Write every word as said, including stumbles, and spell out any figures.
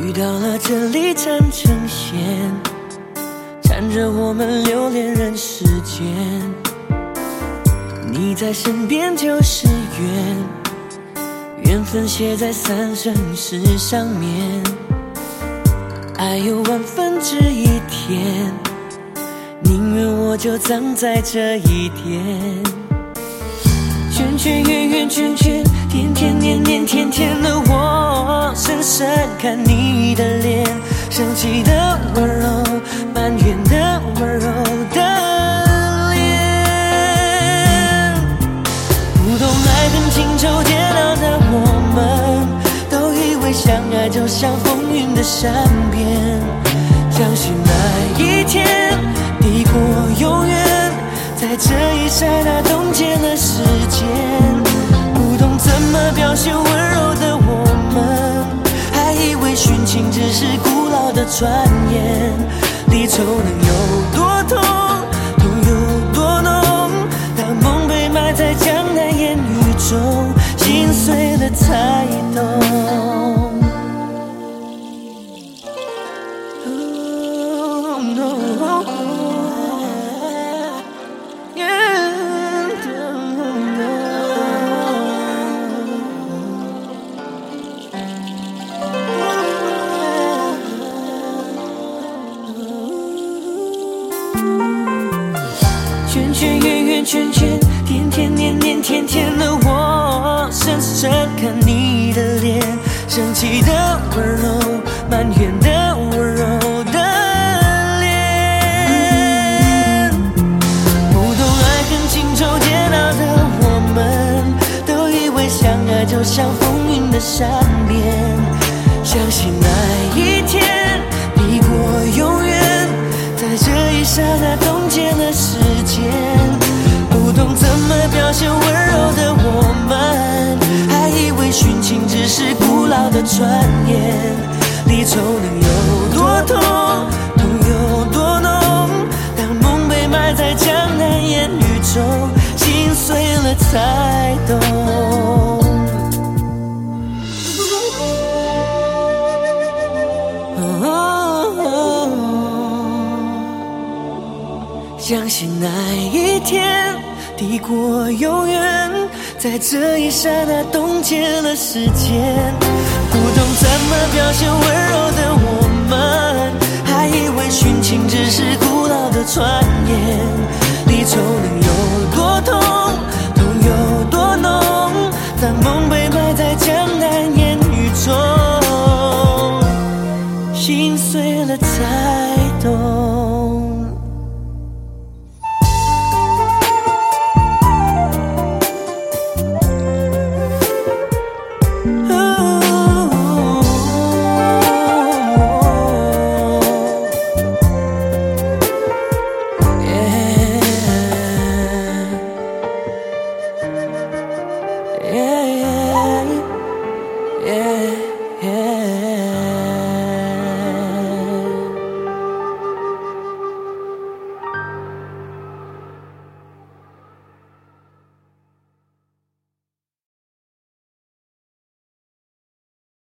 遇到了这里缠成线，缠着我们留恋人世间。你在身边就是缘，缘分写在三生石上面。爱有万分之一甜，宁愿我就葬在这一点。圈圈圆圆圈圈，天天年年天天的我，深深看你的脸，生气的温柔，埋怨的温柔的脸。不懂爱恨情仇煎熬的我们，都以为相爱就像风云的善变，相信那一天抵过永远，在这一刹那冻结了时间。不懂怎么表现温柔的我们，还以为殉情只是古老的传言。离愁能有多痛，痛有多浓，当梦被埋在江南烟雨中，心碎了才懂。圈圈圆圆圈圈，天天年年天天的我，深深看你的脸，生气的温柔，埋怨的温柔的脸。不懂爱恨情仇煎熬的我们，都以为相爱就像风云的善变，相信那一天抵过永远，在这一刹那冻结了时间。不懂怎么表现温柔的我们，还以为殉情只是古老的传言。离愁能有多痛，痛有多浓，当梦被埋在江南烟雨中，心碎了才懂。相信那一天抵过永远，在这一刹那冻结了时间。不懂怎么表现温柔的我们，还以为殉情只是古老的传言。离愁能有多痛，痛有多浓，当梦被埋在江南烟雨中，心碎了才